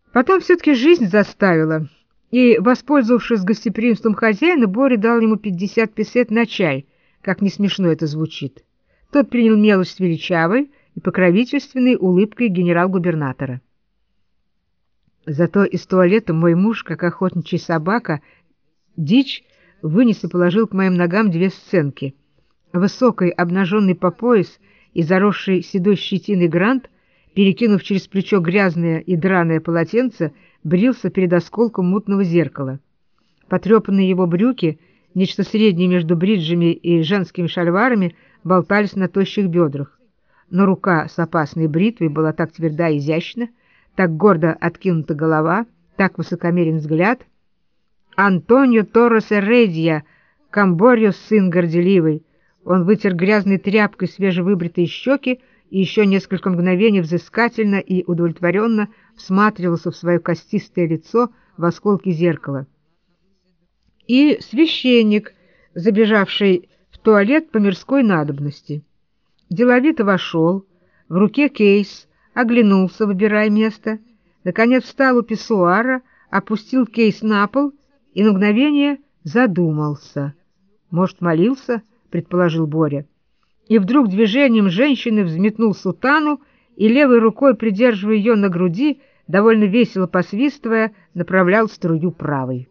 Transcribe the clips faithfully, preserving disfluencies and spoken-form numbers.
Потом все-таки жизнь заставила, и, воспользовавшись гостеприимством хозяина, Боря дал ему пятьдесят песет на чай, как не смешно это звучит. Тот принял милость величавой и покровительственной улыбкой генерал-губернатора. Зато из туалета мой муж, как охотничья собака, дичь, вынес и положил к моим ногам две сценки. Высокий, обнаженный по пояс и заросший седой щетиной Грант, перекинув через плечо грязное и драное полотенце, брился перед осколком мутного зеркала. Потрепанные его брюки, нечто среднее между бриджами и женскими шальварами, болтались на тощих бедрах. Но рука с опасной бритвой была так тверда и изящна, так гордо откинута голова, так высокомерен взгляд. Антонио Торрес Эредия, Камборьо, сын горделивый. Он вытер грязной тряпкой свежевыбритые щеки и еще несколько мгновений взыскательно и удовлетворенно всматривался в свое костистое лицо в осколке зеркала. И священник, забежавший в туалет по мирской надобности. Деловито вошел, в руке кейс, оглянулся, выбирая место, наконец встал у писсуара, опустил кейс на пол и на мгновение задумался. «Может, молился?» — предположил Боря. И вдруг движением женщины взметнул сутану и левой рукой, придерживая ее на груди, довольно весело посвистывая, направлял струю правой.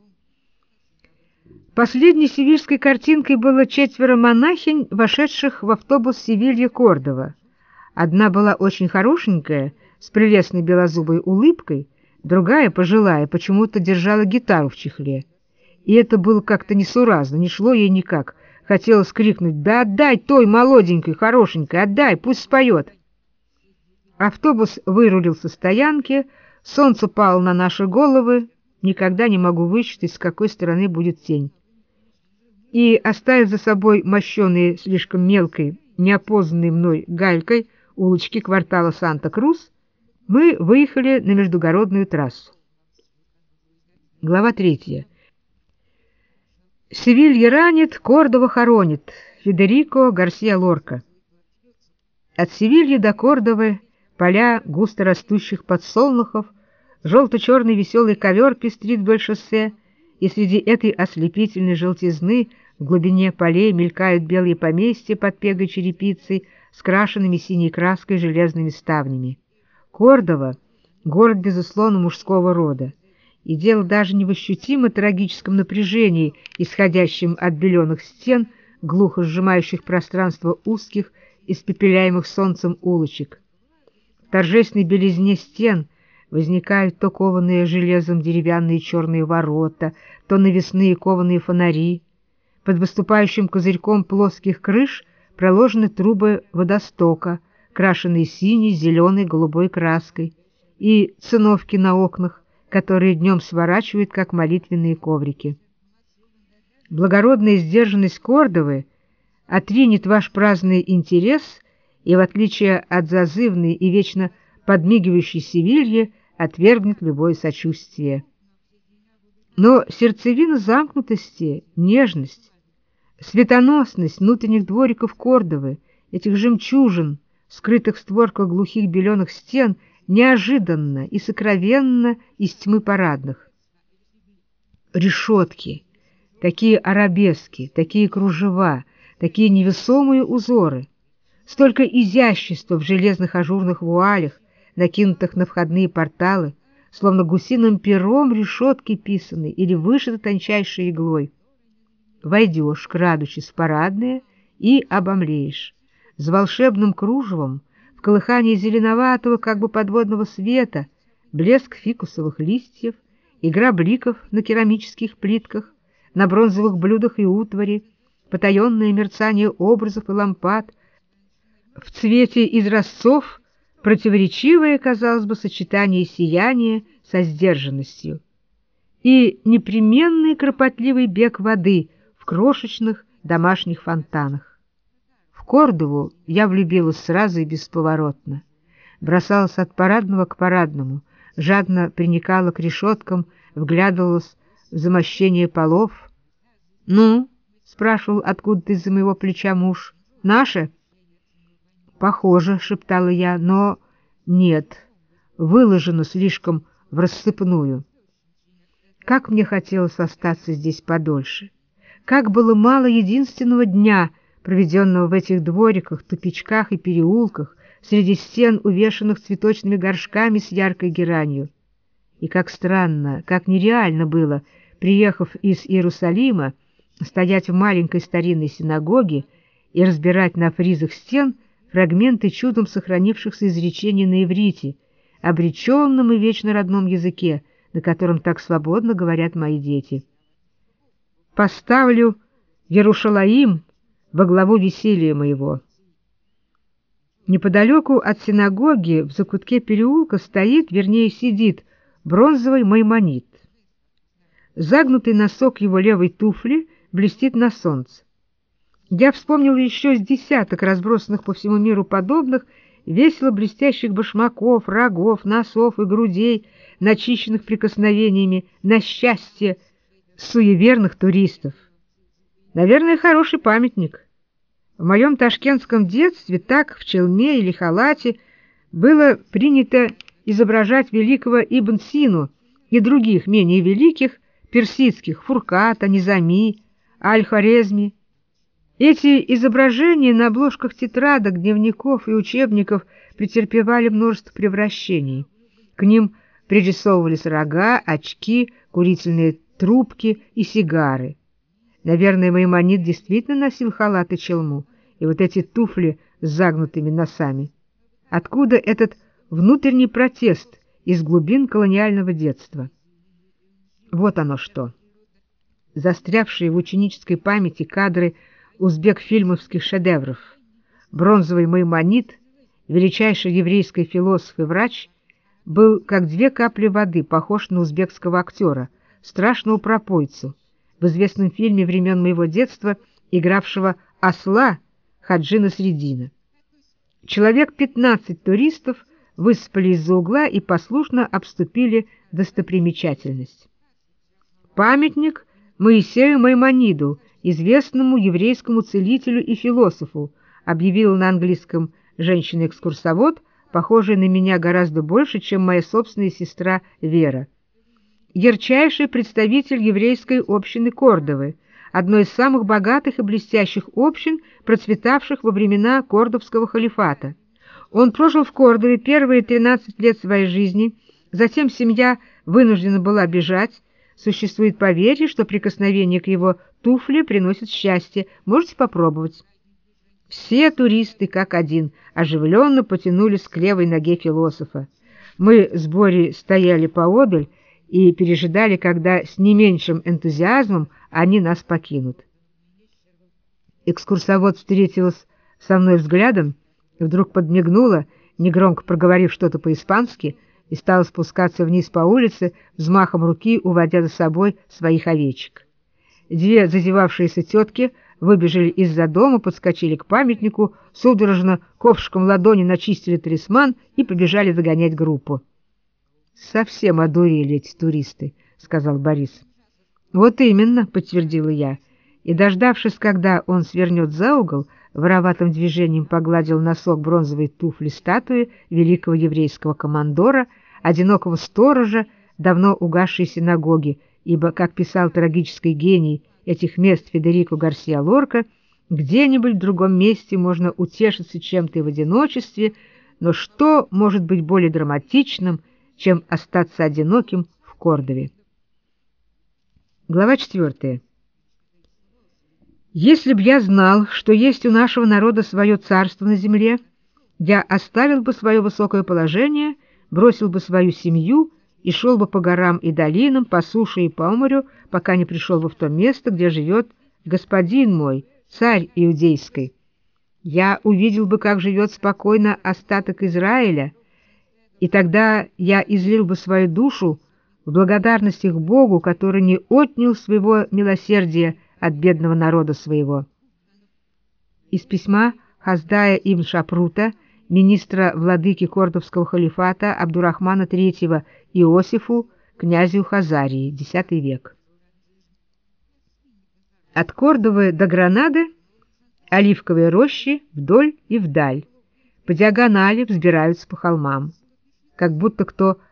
Последней севильской картинкой было четверо монахинь, вошедших в автобус Севилья-Кордова. Одна была очень хорошенькая, с прелестной белозубой улыбкой, другая, пожилая, почему-то держала гитару в чехле. И это было как-то несуразно, не шло ей никак. Хотелось крикнуть: «Да отдай той молоденькой, хорошенькой, отдай, пусть споет!» Автобус вырулил со стоянки, солнце пало на наши головы, никогда не могу высчитать, с какой стороны будет тень. И, оставив за собой мощеные слишком мелкой, неопознанной мной галькой улочки квартала Санта-Крус, мы выехали на междугородную трассу. Глава третья. Севилья ранит, Кордова хоронит. Федерико Гарсиа Лорка. От Севильи до Кордовы поля густо растущих подсолнухов, желто-черный веселый ковер пестрит вдоль шоссе, и среди этой ослепительной желтизны в глубине полей мелькают белые поместья под пегой черепицей с крашенными синей краской железными ставнями. Кордова — город, безусловно, мужского рода. И дело даже не в ощутимо трагическом напряжении, исходящем от беленых стен, глухо сжимающих пространство узких, испепеляемых солнцем улочек. В торжественной белизне стен возникают то кованые железом деревянные черные ворота, то навесные кованые фонари. Под выступающим козырьком плоских крыш проложены трубы водостока, крашенные синей, зеленой, голубой краской, и циновки на окнах, которые днем сворачивают, как молитвенные коврики. Благородная сдержанность Кордовы отринет ваш праздный интерес и, в отличие от зазывной и вечно подмигивающей Севильи, отвергнет любое сочувствие. Но сердцевина замкнутости, нежность, светоносность внутренних двориков Кордовы, этих жемчужин, скрытых в створках глухих беленых стен, неожиданно и сокровенно из тьмы парадных. Решетки, такие арабески, такие кружева, такие невесомые узоры, столько изящества в железных ажурных вуалях, накинутых на входные порталы, словно гусиным пером решетки писаны или вышиты тончайшей иглой. Войдешь, крадучись в парадное, и обомлеешь. С волшебным кружевом, в колыхании зеленоватого, как бы подводного света, блеск фикусовых листьев, игра бликов на керамических плитках, на бронзовых блюдах и утвари, потаенное мерцание образов и лампад, в цвете изразцов противоречивое, казалось бы, сочетание сияния со сдержанностью и непременный кропотливый бег воды в крошечных домашних фонтанах. В Кордову я влюбилась сразу и бесповоротно, бросалась от парадного к парадному, жадно приникала к решеткам, вглядывалась в замощение полов. «Ну?» — спрашивал откуда-то из-за моего плеча муж. «Наше?» «Похоже», — шептала я, — «но нет, выложено слишком в рассыпную. Как мне хотелось остаться здесь подольше! Как было мало единственного дня, проведенного в этих двориках, тупичках и переулках, среди стен, увешанных цветочными горшками с яркой геранью. И как странно, как нереально было, приехав из Иерусалима, стоять в маленькой старинной синагоге и разбирать на фризах стен фрагменты чудом сохранившихся изречений на иврите, обреченном и вечно родном языке, на котором так свободно говорят мои дети. «Поставлю Ярушалаим во главу веселья моего». Неподалеку от синагоги в закутке переулка стоит, вернее сидит, бронзовый маймонит. Загнутый носок его левой туфли блестит на солнце. Я вспомнил еще с десяток разбросанных по всему миру подобных, весело блестящих башмаков, рогов, носов и грудей, начищенных прикосновениями на счастье суеверных туристов. Наверное, хороший памятник. В моем ташкентском детстве так в челме или халате было принято изображать великого Ибн Сину и других менее великих персидских Фурката, Низами, Аль-Хорезми. Эти изображения на обложках тетрадок, дневников и учебников претерпевали множество превращений. К ним пририсовывались рога, очки, курительные трубки и сигары. Наверное, Маймонид действительно носил халат и челму, и вот эти туфли с загнутыми носами. Откуда этот внутренний протест из глубин колониального детства? Вот оно что. Застрявшие в ученической памяти кадры узбек-фильмовских шедевров. Бронзовый Маймонид, величайший еврейский философ и врач, был, как две капли воды, похож на узбекского актера, страшного пропойцу, в известном фильме времен моего детства, игравшего осла Хаджина Средина. Человек пятнадцать туристов высыпали из-за угла и послушно обступили достопримечательность. Памятник Моисею Маймониду, известному еврейскому целителю и философу, объявила на английском женщина-экскурсовод, похожая на меня гораздо больше, чем моя собственная сестра Вера. Ярчайший представитель еврейской общины Кордовы, одной из самых богатых и блестящих общин, процветавших во времена Кордовского халифата. Он прожил в Кордове первые тринадцать лет своей жизни, затем семья вынуждена была бежать. Существует поверье, что прикосновение к его туфле приносит счастье. Можете попробовать. Все туристы, как один, оживленно потянулись к левой ноге философа. Мы с Борей стояли поодаль и пережидали, когда с не меньшим энтузиазмом они нас покинут. Экскурсовод встретилась со мной взглядом, вдруг подмигнула, негромко проговорив что-то по-испански, и стала спускаться вниз по улице, взмахом руки уводя за собой своих овечек. Две зазевавшиеся тетки выбежали из-за дома, подскочили к памятнику, судорожно ковшиком ладони начистили талисман и побежали догонять группу. «Совсем одурели эти туристы», — сказал Борис. «Вот именно», — подтвердила я, и, дождавшись, когда он свернет за угол, вороватым движением погладил носок бронзовой туфли статуи великого еврейского командора, одинокого сторожа давно угасшей синагоги, ибо, как писал трагический гений этих мест Федерико Гарсиа Лорка, где-нибудь в другом месте можно утешиться чем-то и в одиночестве, но что может быть более драматичным, чем остаться одиноким в Кордове? Глава четвертая. Если б я знал, что есть у нашего народа свое царство на земле, я оставил бы свое высокое положение, бросил бы свою семью и шел бы по горам и долинам, по суше и по морю, пока не пришел бы в то место, где живет господин мой, царь иудейский. Я увидел бы, как живет спокойно остаток Израиля, и тогда я излил бы свою душу в благодарность их Богу, который не отнял своего милосердия от бедного народа своего. Из письма Хаздая ибн Шапрута, министра владыки Кордовского халифата Абдурахмана третьего Иосифу, князю Хазарии, десятый век. От Кордовы до Гранады оливковые рощи вдоль и вдаль, по диагонали взбираются по холмам, как будто кто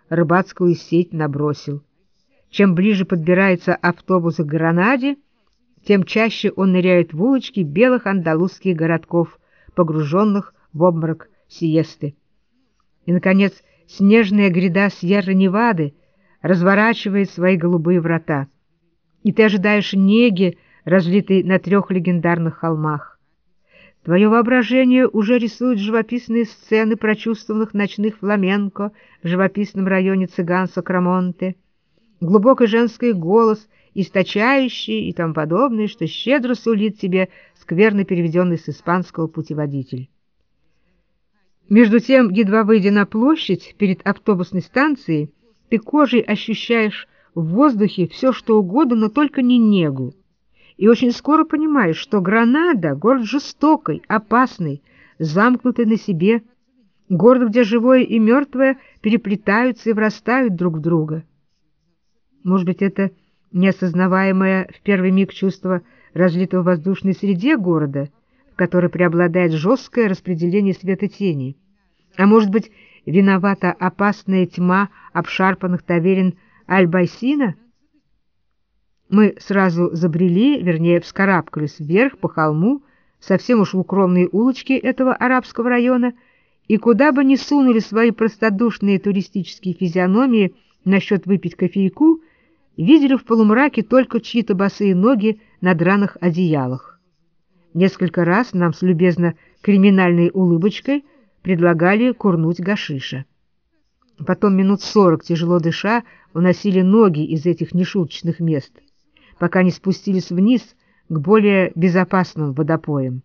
рыбацкую сеть набросил. Чем ближе подбирается автобус к Гранаде, тем чаще он ныряет в улочки белых андалузских городков, погруженных в обморок сиесты. И, наконец, снежная гряда Сьерра-Невады разворачивает свои голубые врата, и ты ожидаешь неги, разлитой на трех легендарных холмах. Твое воображение уже рисует живописные сцены прочувствованных ночных фламенко в живописном районе цыган Сакрамонте, глубокий женский голос, источающий и тому подобное, что щедро сулит тебе скверно переведенный с испанского путеводитель. Между тем, едва выйдя на площадь перед автобусной станцией, ты кожей ощущаешь в воздухе все, что угодно, но только не негу. И очень скоро понимаешь, что Гранада — город жестокий, опасный, замкнутый на себе, город, где живое и мертвое переплетаются и врастают друг в друга. Может быть, это неосознаваемое в первый миг чувство разлитого в воздушной среде города, в которой преобладает жесткое распределение света-тени. А может быть, виновата опасная тьма обшарпанных таверен Альбайсина? Мы сразу забрели, вернее, вскарабкались вверх по холму, совсем уж в укромные улочки этого арабского района, и куда бы ни сунули свои простодушные туристические физиономии насчет выпить кофейку, видели в полумраке только чьи-то босые ноги на драных одеялах. Несколько раз нам с любезно криминальной улыбочкой предлагали курнуть гашиша. Потом минут сорок, тяжело дыша, уносили ноги из этих нешуточных мест, пока не спустились вниз к более безопасным водопоям.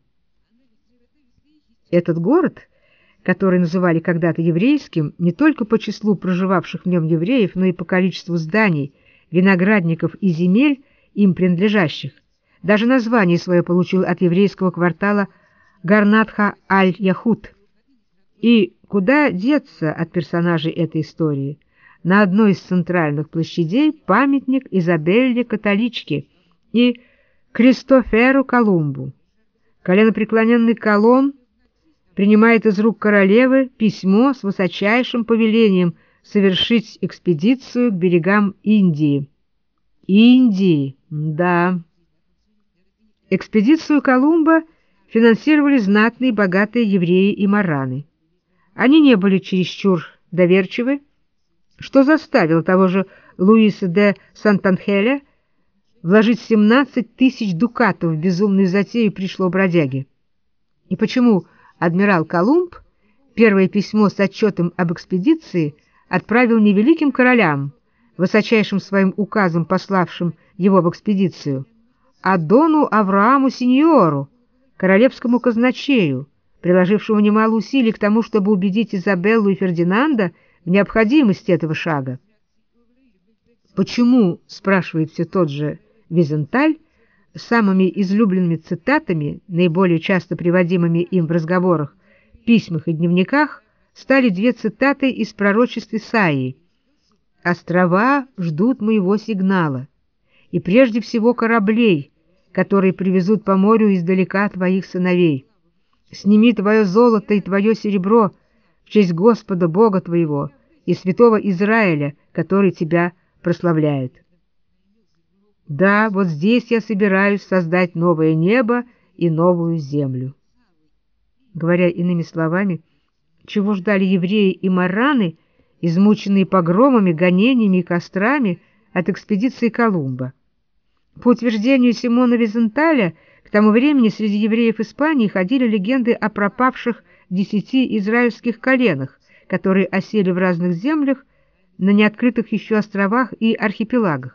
Этот город, который называли когда-то еврейским, не только по числу проживавших в нем евреев, но и по количеству зданий, виноградников и земель, им принадлежащих, даже название свое получил от еврейского квартала Гарнатха-аль-Яхуд. И куда деться от персонажей этой истории? На одной из центральных площадей памятник Изабелле Католичке и Кристоферу Колумбу. Коленопреклоненный Колон принимает из рук королевы письмо с высочайшим повелением совершить экспедицию к берегам Индии. Индии, да. Экспедицию Колумба финансировали знатные богатые евреи и мараны. Они не были чересчур доверчивы, что заставило того же Луиса де Сантанхеля вложить семнадцать тысяч дукатов в безумную затею пришлого бродяги. И почему адмирал Колумб первое письмо с отчетом об экспедиции отправил не великим королям, высочайшим своим указом пославшим его в экспедицию, а дону Аврааму Синьору, королевскому казначею, приложившему немало усилий к тому, чтобы убедить Изабеллу и Фердинанда в необходимости этого шага? Почему, спрашивает все тот же Визенталь, самыми излюбленными цитатами, наиболее часто приводимыми им в разговорах, письмах и дневниках, стали две цитаты из пророчеств Исаии: «Острова ждут моего сигнала, и прежде всего кораблей, которые привезут по морю издалека твоих сыновей. Сними твое золото и твое серебро в честь Господа Бога твоего и святого Израиля, который тебя прославляет». Да, вот здесь я собираюсь создать новое небо и новую землю. Говоря иными словами, чего ждали евреи и мараны, измученные погромами, гонениями и кострами от экспедиции Колумба? По утверждению Симона Визенталя, к тому времени среди евреев Испании ходили легенды о пропавших десяти израильских коленах, которые осели в разных землях, на неоткрытых еще островах и архипелагах.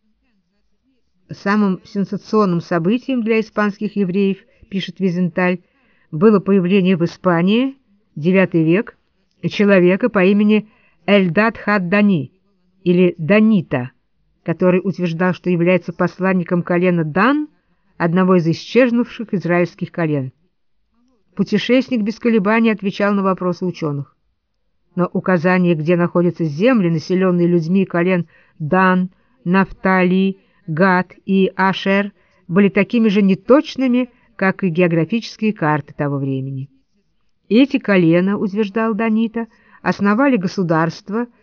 Самым сенсационным событием для испанских евреев, пишет Визенталь, было появление в Испании, девятый век, человека по имени Эльдад хад-Дани, или Данита, который утверждал, что является посланником колена Дан, одного из исчезнувших израильских колен. Путешественник без колебаний отвечал на вопросы ученых. Но указания, где находятся земли, населенные людьми колен Дан, Нафтали, Гад и Ашер, были такими же неточными, как и географические карты того времени. Эти колена, утверждал Данита, основали государство,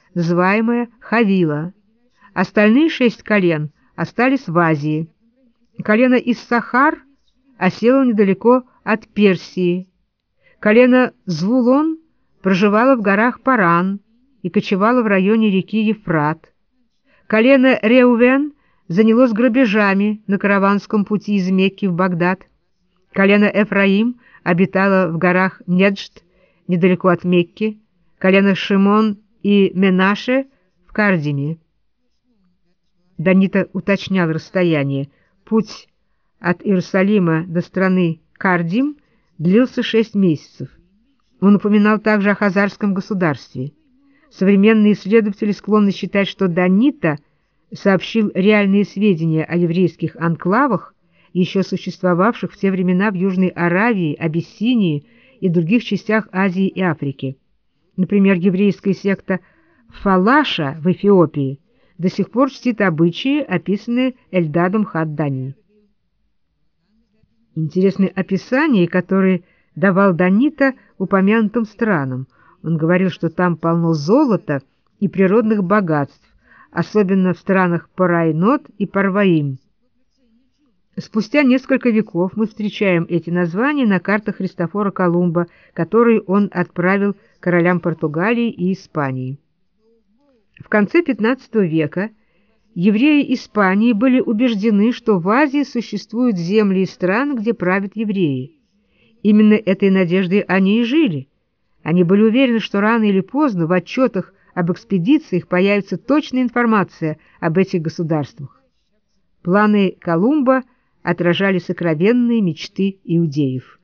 называемая Хавила. Остальные шесть колен остались в Азии. Колено Иссахар осело недалеко от Персии. Колено Звулон проживало в горах Паран и кочевало в районе реки Ефрат. Колено Реувен занялось грабежами на караванском пути из Мекки в Багдад. Колено Эфраим обитало в горах Неджд, недалеко от Мекки. Колено Шимон и Менаше в Кардиме. Данита уточнял расстояние. Путь от Иерусалима до страны Кардим длился шесть месяцев. Он упоминал также о хазарском государстве. Современные исследователи склонны считать, что Данита сообщил реальные сведения о еврейских анклавах, еще существовавших в те времена в Южной Аравии, Абиссинии и других частях Азии и Африки. Например, еврейская секта Фалаша в Эфиопии до сих пор чтит обычаи, описанные Эльдадом Хаддани. Интересны описания, которые давал Данита упомянутым странам. Он говорил, что там полно золота и природных богатств, особенно в странах Парайнот и Парваим. Спустя несколько веков мы встречаем эти названия на картах Христофора Колумба, которые он отправил королям Португалии и Испании. В конце пятнадцатого века евреи Испании были убеждены, что в Азии существуют земли и страны, где правят евреи. Именно этой надеждой они и жили. Они были уверены, что рано или поздно в отчетах об экспедициях появится точная информация об этих государствах. Планы Колумба отражали сокровенные мечты иудеев.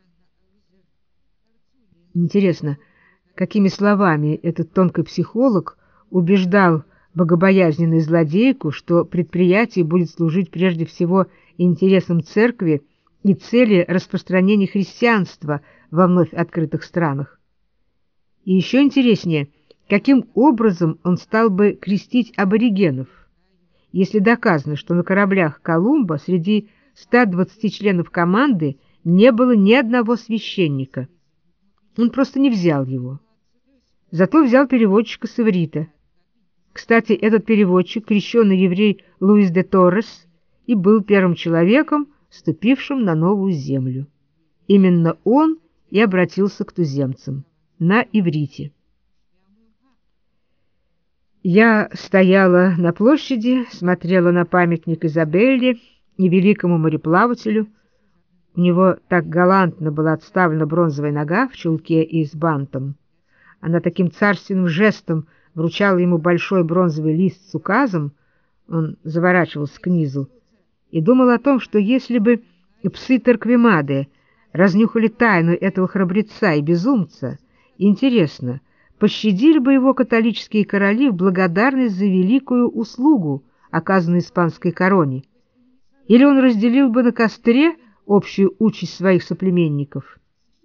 Интересно, какими словами этот тонкий психолог убеждал богобоязненную злодейку, что предприятие будет служить прежде всего интересам церкви и цели распространения христианства во вновь открытых странах. И еще интереснее, каким образом он стал бы крестить аборигенов, если доказано, что на кораблях Колумба среди ста двадцати членов команды не было ни одного священника. Он просто не взял его. Зато взял переводчика с иврита. Кстати, этот переводчик, крещеный еврей Луис де Торрес, и был первым человеком, ступившим на новую землю. Именно он и обратился к туземцам на иврите. Я стояла на площади, смотрела на памятник Изабелле и великому мореплавателю. У него так галантно была отставлена бронзовая нога в чулке и с бантом. Она таким царственным жестом вручала ему большой бронзовый лист с указом, он заворачивался к низу, и думал о том, что если бы псы Торквемады разнюхали тайну этого храбреца и безумца, интересно, пощадили бы его католические короли в благодарность за великую услугу, оказанную испанской короне, или он разделил бы на костре общую участь своих соплеменников.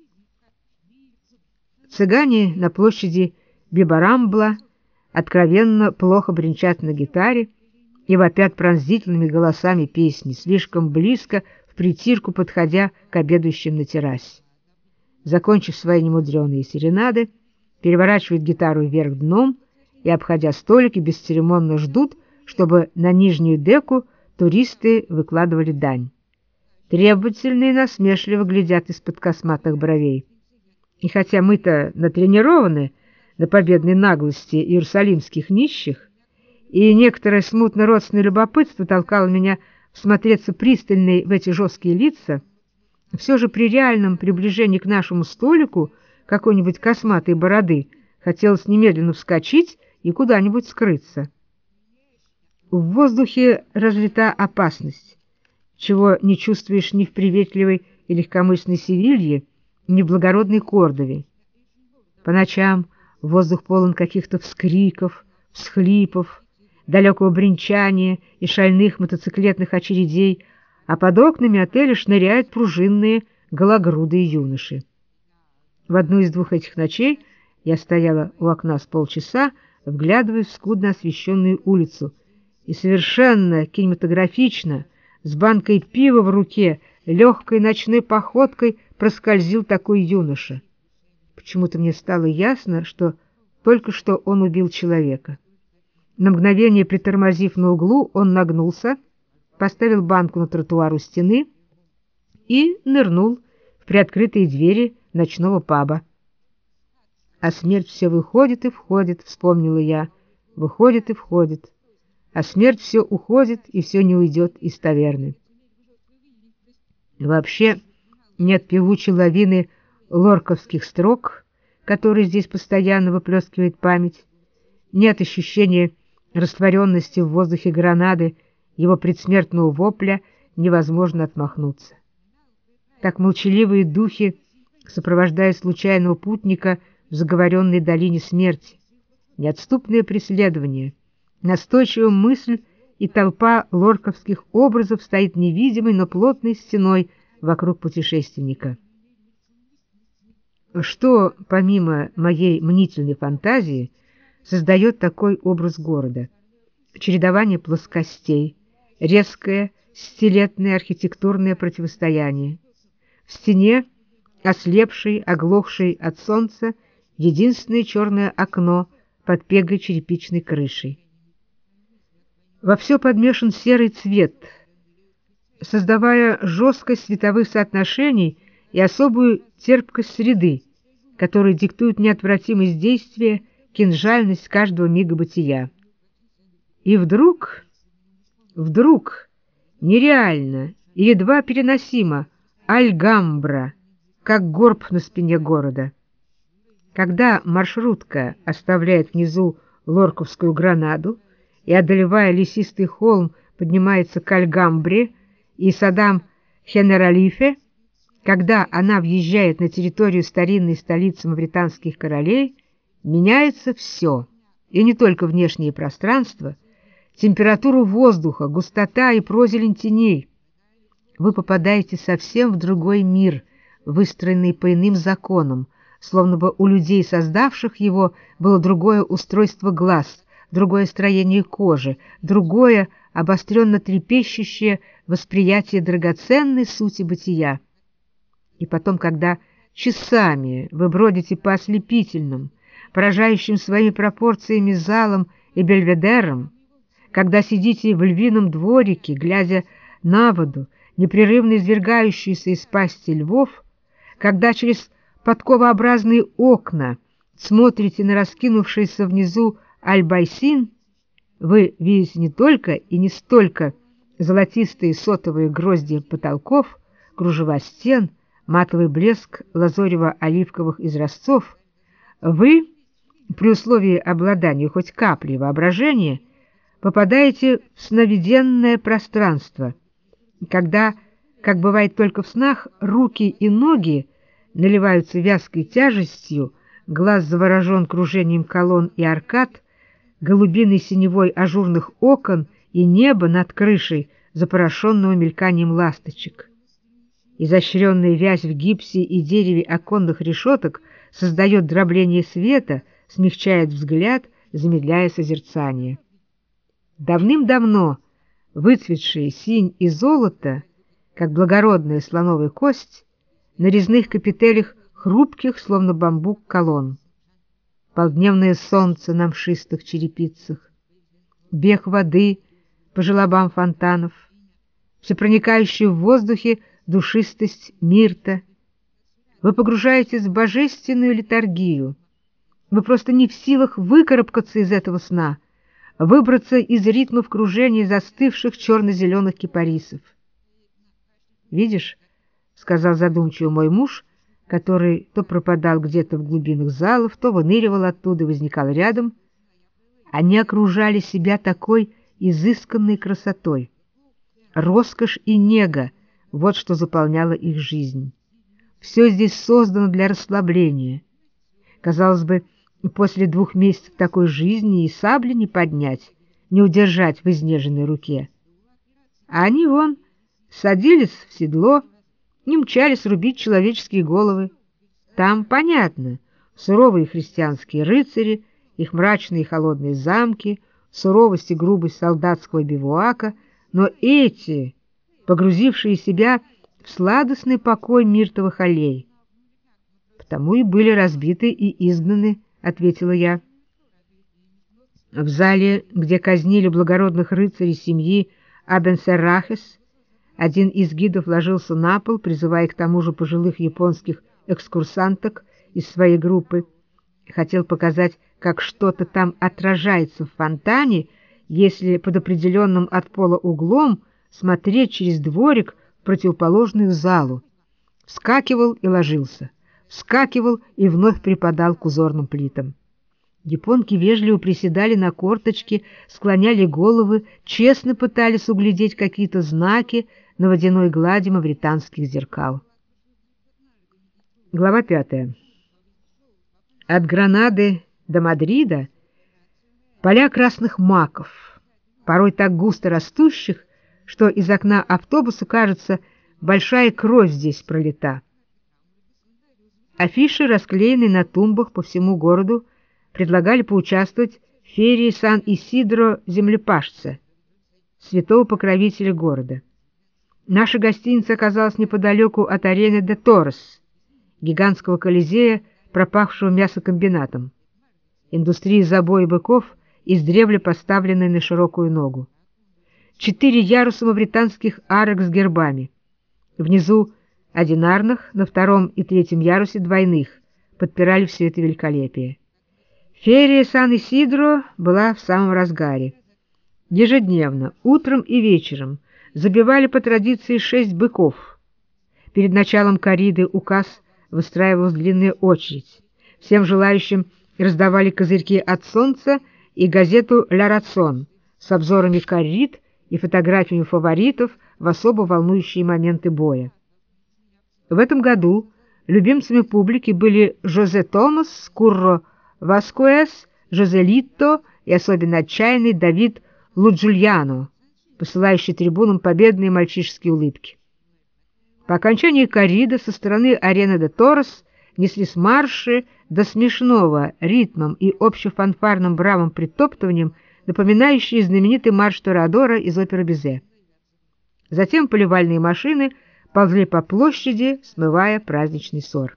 Цыгане на площади Бибарамбла откровенно плохо бренчат на гитаре и вопят пронзительными голосами песни, слишком близко, в притирку подходя к обедающим на террасе. Закончив свои немудреные серенады, переворачивают гитару вверх дном и, обходя столики, бесцеремонно ждут, чтобы на нижнюю деку туристы выкладывали дань. Требовательно и насмешливо глядят из-под косматых бровей. И хотя мы-то натренированы на победной наглости иерусалимских нищих, и некоторое смутно родственное любопытство толкало меня всмотреться пристальней в эти жесткие лица, все же при реальном приближении к нашему столику какой-нибудь косматой бороды хотелось немедленно вскочить и куда-нибудь скрыться. В воздухе разлита опасность, чего не чувствуешь ни в приветливой и легкомысленной Севилье, ни в благородной Кордове. По ночам воздух полон каких-то вскриков, всхлипов, далекого бренчания и шальных мотоциклетных очередей, а под окнами отеля шныряют пружинные гологрудые юноши. В одну из двух этих ночей я стояла у окна с полчаса, вглядываясь в скудно освещенную улицу, и совершенно кинематографично, с банкой пива в руке, легкой ночной походкой проскользил такой юноша. Почему-то мне стало ясно, что только что он убил человека. На мгновение притормозив на углу, он нагнулся, поставил банку на тротуар у стены и нырнул в приоткрытые двери ночного паба. «А смерть все выходит и входит», — вспомнила я, — «выходит и входит, а смерть все уходит и все не уйдет из таверны». Вообще нет певучей лавины лорковских строк, которые здесь постоянно выплескивает память, нет ощущения растворенности в воздухе Гранады, его предсмертного вопля невозможно отмахнуться. Так молчаливые духи сопровождают случайного путника в заговоренной долине смерти, неотступное преследование, настойчивая мысль, и толпа лорковских образов стоит невидимой, но плотной стеной вокруг путешественника. Что, помимо моей мнительной фантазии, создает такой образ города? Чередование плоскостей, резкое стилетное архитектурное противостояние. В стене, ослепшей, оглохшей от солнца, единственное черное окно под пегой черепичной крышей. Во все подмешан серый цвет, создавая жесткость световых соотношений и особую терпкость среды, которые диктуют неотвратимость действия, кинжальность каждого мига бытия. И вдруг, вдруг, нереально и едва переносимо, Альгамбра, как горб на спине города. Когда маршрутка оставляет внизу Лорковскую Гранаду и, одолевая лесистый холм, поднимается к Альгамбре и садам Хенералифе, когда она въезжает на территорию старинной столицы мавританских королей, меняется все, и не только внешнее пространство, температура воздуха, густота и прозелень теней. Вы попадаете совсем в другой мир, выстроенный по иным законам, словно бы у людей, создавших его, было другое устройство глаз, другое строение кожи, другое обостренно трепещущее восприятие драгоценной сути бытия. И потом, когда часами вы бродите по ослепительным, поражающим своими пропорциями залам и бельведерам, когда сидите в львином дворике, глядя на воду, непрерывно извергающуюся из пасти львов, когда через подковообразные окна смотрите на раскинувшийся внизу Аль-Байсин, вы видите не только и не столько золотистые сотовые грозди потолков, кружева стен, матовый блеск лазорево-оливковых изразцов, вы, при условии обладания хоть каплей воображения, попадаете в сновиденное пространство, когда, как бывает только в снах, руки и ноги наливаются вязкой тяжестью, глаз заворожен кружением колонн и аркад, голубиной синевой ажурных окон и небо над крышей, запорошенного мельканием ласточек. Изощренная вязь в гипсе и дереве оконных решеток создает дробление света, смягчает взгляд, замедляя созерцание. Давным-давно выцветшие синь и золото, как благородная слоновая кость, на резных капителях хрупких, словно бамбук, колонн. Полдневное солнце на мшистых черепицах, бег воды по желобам фонтанов, всепроникающая в воздухе душистость мирта. Вы погружаетесь в божественную летаргию. Вы просто не в силах выкарабкаться из этого сна, выбраться из ритмов кружения застывших черно-зеленых кипарисов. «Видишь, — сказал задумчиво мой муж, который то пропадал где-то в глубинах залов, то выныривал оттуда и возникал рядом, — они окружали себя такой изысканной красотой. Роскошь и нега — вот что заполняло их жизнь. Все здесь создано для расслабления. Казалось бы, после двух месяцев такой жизни и сабли не поднять, не удержать в изнеженной руке. А они вон садились в седло, не мчались рубить человеческие головы. Там, понятно, суровые христианские рыцари, их мрачные и холодные замки, суровость и грубость солдатского бивуака, но эти, погрузившие себя в сладостный покой миртовых аллей. «Потому и были разбиты и изгнаны», — ответила я. В зале, где казнили благородных рыцарей семьи Абенсеррахес, один из гидов ложился на пол, призывая к тому же пожилых японских экскурсанток из своей группы, и хотел показать, как что-то там отражается в фонтане, если под определенным от пола углом смотреть через дворик в противоположную залу. Вскакивал и ложился, вскакивал и вновь припадал к узорным плитам. Японки вежливо приседали на корточки, склоняли головы, честно пытались углядеть какие-то знаки на водяной глади мавританских зеркал. Глава пятая. От Гранады до Мадрида поля красных маков, порой так густо растущих, что из окна автобуса кажется, большая кровь здесь пролита. Афиши, расклеенные на тумбах по всему городу, предлагали поучаствовать в ферии Сан-Исидро-землепашца, святого покровителя города. Наша гостиница оказалась неподалеку от арены де Торрес, гигантского колизея, пропахшего мясокомбинатом. Индустрия забоя быков издревле поставленная на широкую ногу. Четыре яруса мавританских арок с гербами. Внизу одинарных, на втором и третьем ярусе двойных, подпирали все это великолепие. Ферия Сан-Исидро была в самом разгаре. Ежедневно, утром и вечером, забивали по традиции шесть быков. Перед началом корриды указ выстраивалась длинная очередь. Всем желающим раздавали козырьки от солнца и газету «Ля Рацион» с обзорами коррид и фотографиями фаворитов в особо волнующие моменты боя. В этом году любимцами публики были Жозе Томас, Курро Васкуэс, Жозелитто и особенно отчаянный Давид Луджульяно, посылающий трибунам победные мальчишеские улыбки. По окончании корриды со стороны арены де Торрес неслись марши до смешного ритмом и общефанфарным бравым притоптыванием, напоминающие знаменитый марш Торадора из оперы Бизе. Затем поливальные машины ползли по площади, смывая праздничный ссор.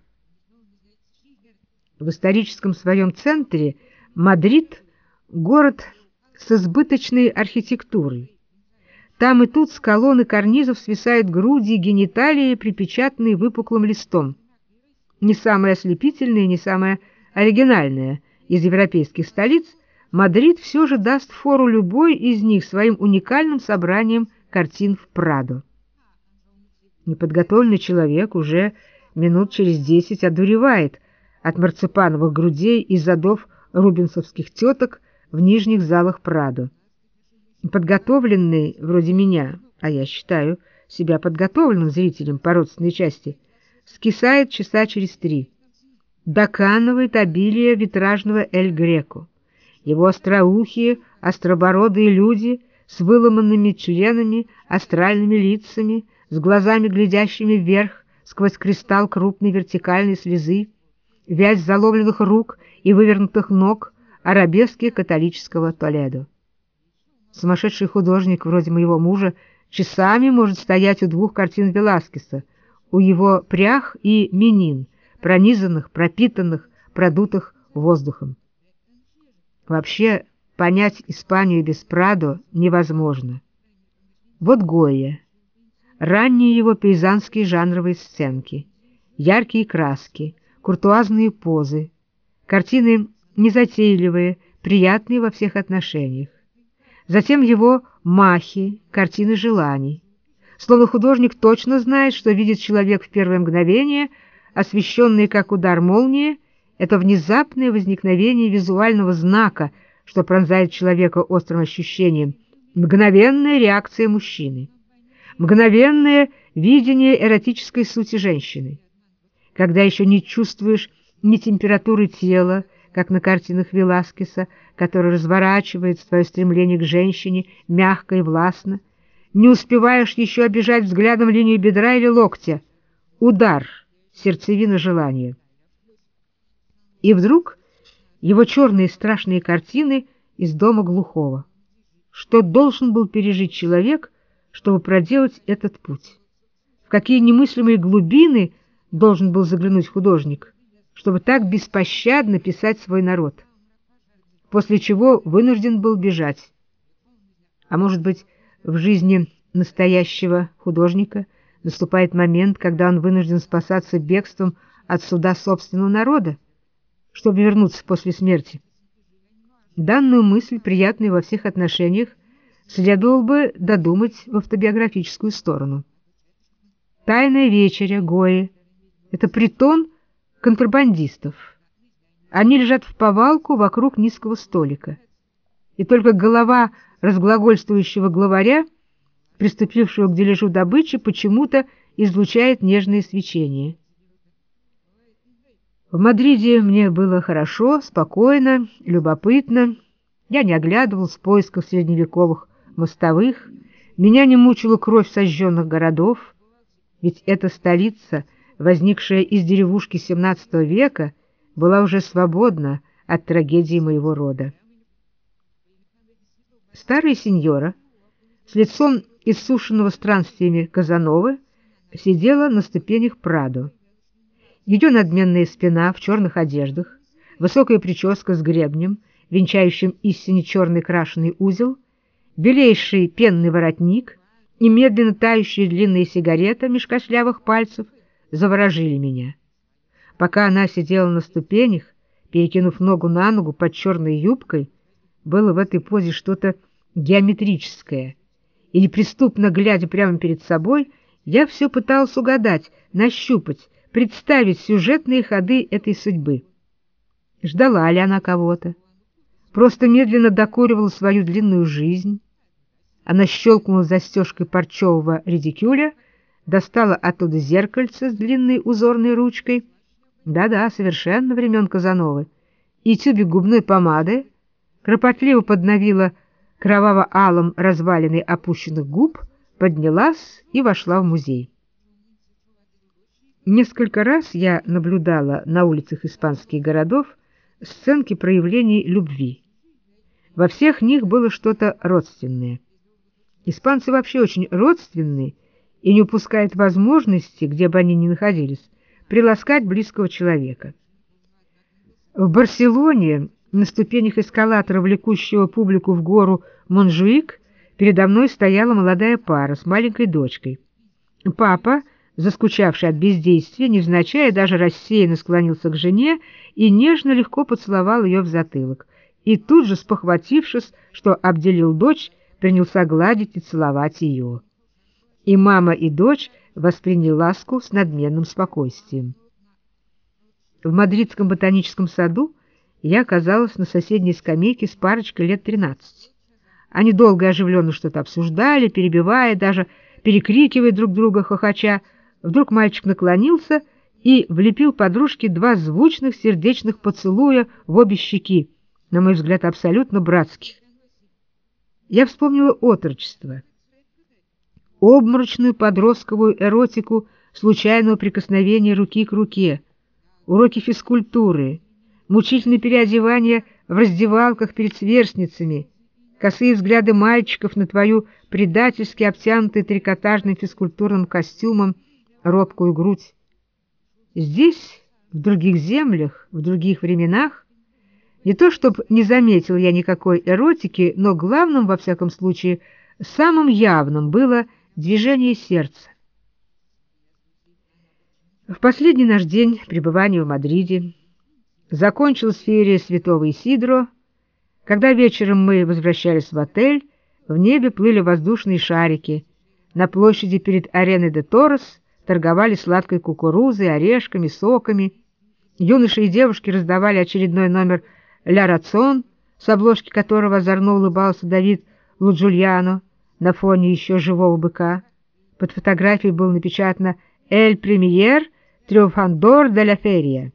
В историческом своем центре Мадрид — город с избыточной архитектурой. Там и тут с колонн и карнизов свисают груди и гениталии, припечатанные выпуклым листом. Не самое ослепительное, не самое оригинальное из европейских столиц, Мадрид все же даст фору любой из них своим уникальным собранием картин в Прадо. Неподготовленный человек уже минут через десять одуревает от марципановых грудей и задов рубенсовских теток в нижних залах Прадо. Подготовленный, вроде меня, а я считаю себя подготовленным зрителем по родственной части, скисает часа через три. Доканывает обилие витражного Эль Греко. Его остроухие, остробородые люди с выломанными членами, астральными лицами, с глазами, глядящими вверх сквозь кристалл крупной вертикальной слезы, вязь заломленных рук и вывернутых ног, арабески католического Толедо. Сумасшедший художник, вроде моего мужа, часами может стоять у двух картин Веласкеса, у его прях и менин, пронизанных, пропитанных, продутых воздухом. Вообще, понять Испанию без Прадо невозможно. Вот Гойя. Ранние его пейзанские жанровые сценки, яркие краски, куртуазные позы, картины незатейливые, приятные во всех отношениях. Затем его «Махи», картины желаний. Словно художник точно знает, что видит человек в первое мгновение, освещенный как удар молнии, это внезапное возникновение визуального знака, что пронзает человека острым ощущением, мгновенная реакция мужчины, мгновенное видение эротической сути женщины. Когда еще не чувствуешь ни температуры тела, как на картинах Веласкеса, который разворачивает свое стремление к женщине мягко и властно, не успеваешь еще обижать взглядом линию бедра или локтя. Удар, сердцевина желания. И вдруг его черные страшные картины из дома глухого. Что должен был пережить человек, чтобы проделать этот путь? В какие немыслимые глубины должен был заглянуть художник, чтобы так беспощадно писать свой народ? после чего вынужден был бежать. А может быть, в жизни настоящего художника наступает момент, когда он вынужден спасаться бегством от суда собственного народа, чтобы вернуться после смерти. Данную мысль, приятную во всех отношениях, следовало бы додумать в автобиографическую сторону. «Тайная вечеря» Гои — это притон контрабандистов. Они лежат в повалку вокруг низкого столика, и только голова разглагольствующего главаря, приступившего к дележу добычи, почему-то излучает нежное свечение. В Мадриде мне было хорошо, спокойно, любопытно. Я не оглядывался в поисках средневековых мостовых, меня не мучила кровь сожженных городов, ведь эта столица, возникшая из деревушки семнадцатого века, была уже свободна от трагедии моего рода. Старая сеньора, с лицом иссушенного странствиями Казановы, сидела на ступенях Прадо. Ее надменная спина в черных одеждах, высокая прическа с гребнем, венчающим истине черный крашеный узел, белейший пенный воротник и медленно тающая длинная сигарета меж костлявых пальцев заворожили меня. Пока она сидела на ступенях, перекинув ногу на ногу под черной юбкой, было в этой позе что-то геометрическое, и неприступно глядя прямо перед собой, я все пытался угадать, нащупать, представить сюжетные ходы этой судьбы. Ждала ли она кого-то? Просто медленно докуривала свою длинную жизнь. Она щелкнула застежкой парчевого редикюля, достала оттуда зеркальце с длинной узорной ручкой, да-да, совершенно времен Казановы, и тюбик губной помады, кропотливо подновила кроваво-алым развалиной опущенных губ, поднялась и вошла в музей. Несколько раз я наблюдала на улицах испанских городов сценки проявлений любви. Во всех них было что-то родственное. Испанцы вообще очень родственные и не упускают возможности, где бы они ни находились, приласкать близкого человека. В Барселоне, на ступенях эскалатора, влекущего публику в гору Монжуик, передо мной стояла молодая пара с маленькой дочкой. Папа, заскучавший от бездействия, невзначай даже рассеянно склонился к жене и нежно легко поцеловал ее в затылок, и тут же, спохватившись, что обделил дочь, принялся гладить и целовать ее. И мама, и дочь восприняли ласку с надменным спокойствием. В мадридском ботаническом саду я оказалась на соседней скамейке с парочкой лет тринадцати. Они долго и оживленно что-то обсуждали, перебивая, даже перекрикивая друг друга, хохоча. Вдруг мальчик наклонился и влепил подружке два звучных сердечных поцелуя в обе щеки, на мой взгляд, абсолютно братских. Я вспомнила отрочество, обморочную подростковую эротику случайного прикосновения руки к руке, уроки физкультуры, мучительное переодевание в раздевалках перед сверстницами, косые взгляды мальчиков на твою предательски обтянутую трикотажным физкультурным костюмом робкую грудь. Здесь, в других землях, в других временах, не то чтобы не заметил я никакой эротики, но главным, во всяком случае, самым явным было движение сердца. В последний наш день пребывания в Мадриде закончилась феерия Святого Исидро. Когда вечером мы возвращались в отель, в небе плыли воздушные шарики. На площади перед ареной де Торос торговали сладкой кукурузой, орешками, соками. Юноши и девушки раздавали очередной номер «Ля Рацион», с обложки которого озорно улыбался Давид Луджульяно на фоне еще живого быка. Под фотографией было напечатано «Эль Премьер Триумфандор де ла Ферия».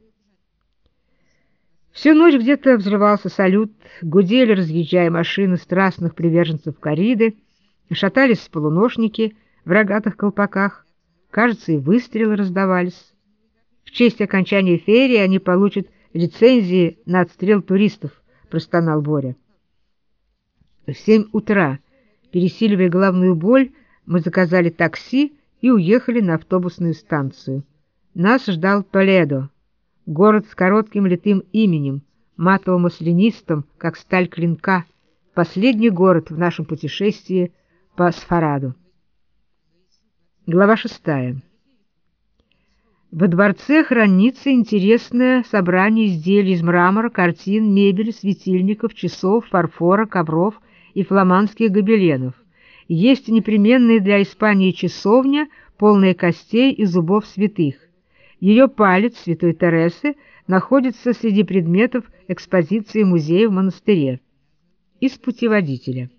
Всю ночь где-то взрывался салют, гудели, разъезжая машины страстных приверженцев корриды, шатались полуношники в рогатых колпаках, кажется, и выстрелы раздавались. В честь окончания ферии они получат лицензии на отстрел туристов, простонал Боря. В семь утра, пересиливая головную боль, мы заказали такси и уехали на автобусную станцию. Нас ждал Толедо, город с коротким литым именем, матово-маслянистым, как сталь клинка, последний город в нашем путешествии по Сфараду. Глава шестая. Во дворце хранится интересное собрание изделий из мрамора, картин, мебели, светильников, часов, фарфора, ковров и фламандских гобеленов. Есть непременная для Испании часовня, полная костей и зубов святых. Ее палец святой Тересы находится среди предметов экспозиции музея в монастыре. Из путеводителя.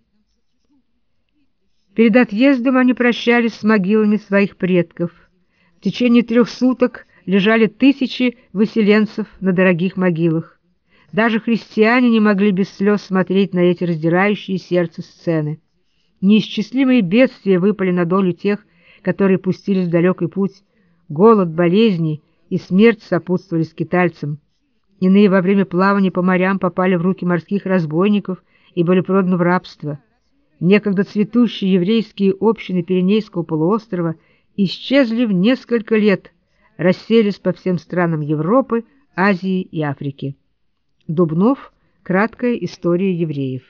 Перед отъездом они прощались с могилами своих предков. В течение трех суток лежали тысячи выселенцев на дорогих могилах. Даже христиане не могли без слез смотреть на эти раздирающие сердце сцены. Неисчислимые бедствия выпали на долю тех, которые пустились в далекий путь. Голод, болезни и смерть сопутствовали скитальцам. Иные во время плавания по морям попали в руки морских разбойников и были проданы в рабство. Некогда цветущие еврейские общины Пиренейского полуострова исчезли в несколько лет, расселись по всем странам Европы, Азии и Африки. Дубнов. Краткая история евреев.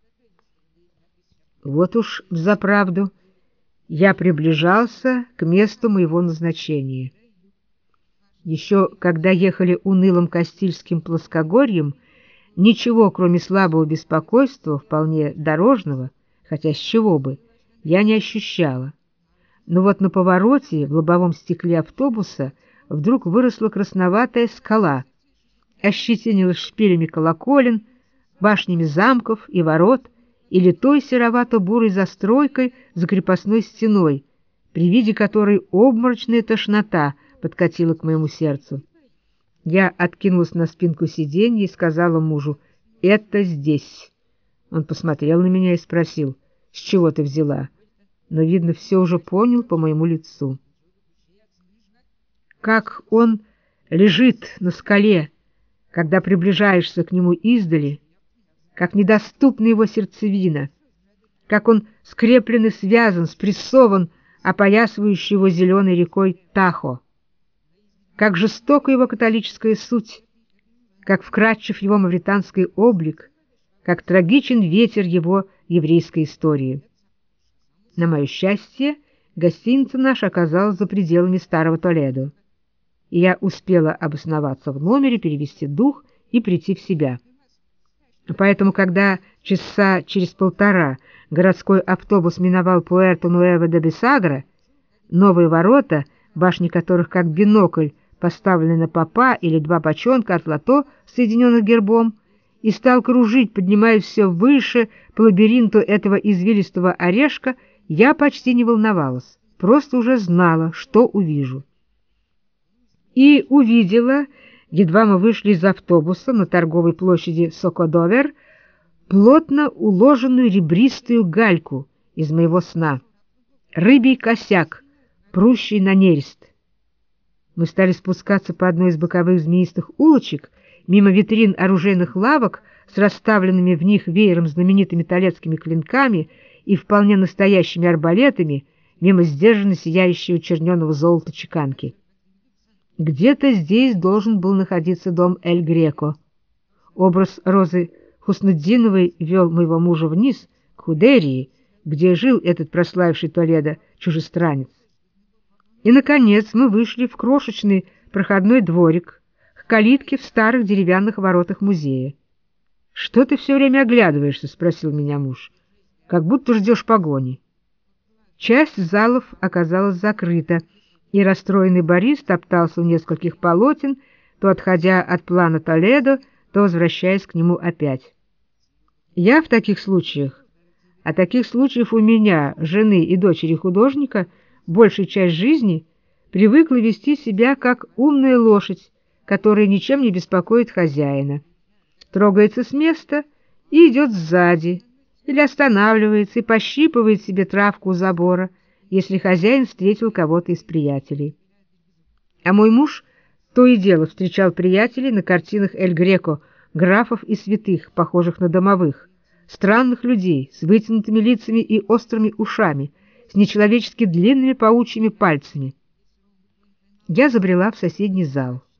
Вот уж взаправду я приближался к месту моего назначения. Еще когда ехали унылым Кастильским плоскогорьем, ничего, кроме слабого беспокойства, вполне дорожного, хотя с чего бы, я не ощущала. Но вот на повороте в лобовом стекле автобуса вдруг выросла красноватая скала, ощетинилась шпилями колоколен, башнями замков и ворот и литой серовато-бурой застройкой за крепостной стеной, при виде которой обморочная тошнота подкатила к моему сердцу. Я откинулась на спинку сиденья и сказала мужу: «Это здесь». Он посмотрел на меня и спросил: «С чего ты взяла?» Но, видно, все уже понял по моему лицу. Как он лежит на скале, когда приближаешься к нему издали, как недоступна его сердцевина, как он скреплен и связан, спрессован опоясывающей его зеленой рекой Тахо, как жестока его католическая суть, как вкрадчив его мавританский облик, как трагичен ветер его еврейской истории. На мое счастье, гостиница наша оказалась за пределами старого Толедо, и я успела обосноваться в номере, перевести дух и прийти в себя. Поэтому, когда часа через полтора городской автобус миновал Пуэрто-Нуэво-де-Бесагро, новые ворота, башни которых как бинокль поставлены на попа или два бочонка от лото, соединенных гербом, и стал кружить, поднимаясь все выше по лабиринту этого извилистого орешка, я почти не волновалась, просто уже знала, что увижу. И увидела, едва мы вышли из автобуса на торговой площади Сокодовер, плотно уложенную ребристую гальку из моего сна, рыбий косяк, прущий на нерест. Мы стали спускаться по одной из боковых змеистых улочек, мимо витрин оружейных лавок с расставленными в них веером знаменитыми толецкими клинками и вполне настоящими арбалетами, мимо сдержанно сияющего черненого золота чеканки. Где-то здесь должен был находиться дом Эль Греко. Образ Розы Хуснутдиновой вел моего мужа вниз, к Худерии, где жил этот прославивший Толедо чужестранец. И, наконец, мы вышли в крошечный проходной дворик, к калитке в старых деревянных воротах музея. — Что ты все время оглядываешься? — спросил меня муж. — Как будто ждешь погони. Часть залов оказалась закрыта, и расстроенный Борис топтался у нескольких полотен, то отходя от плана Толедо, то возвращаясь к нему опять. Я в таких случаях, а таких случаев у меня, жены и дочери художника, большая часть жизни, привыкла вести себя как умная лошадь, которая ничем не беспокоит хозяина. Трогается с места и идет сзади, или останавливается и пощипывает себе травку у забора, если хозяин встретил кого-то из приятелей. А мой муж то и дело встречал приятелей на картинах Эль Греко, графов и святых, похожих на домовых, странных людей с вытянутыми лицами и острыми ушами, с нечеловечески длинными паучьими пальцами. Я забрела в соседний зал.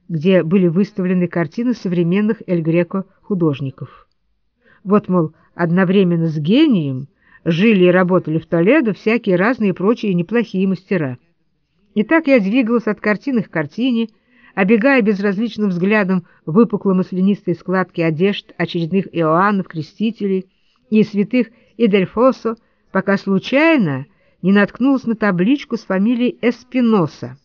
где были выставлены картины современных Эль Греко художников. Вот, мол, одновременно с гением жили и работали в Толедо всякие разные прочие неплохие мастера. И так я двигалась от картины к картине, обегая безразличным взглядом выпукло-маслянистые складки одежд очередных Иоаннов, крестителей и святых Идельфосо, пока случайно не наткнулась на табличку с фамилией Эспиноса.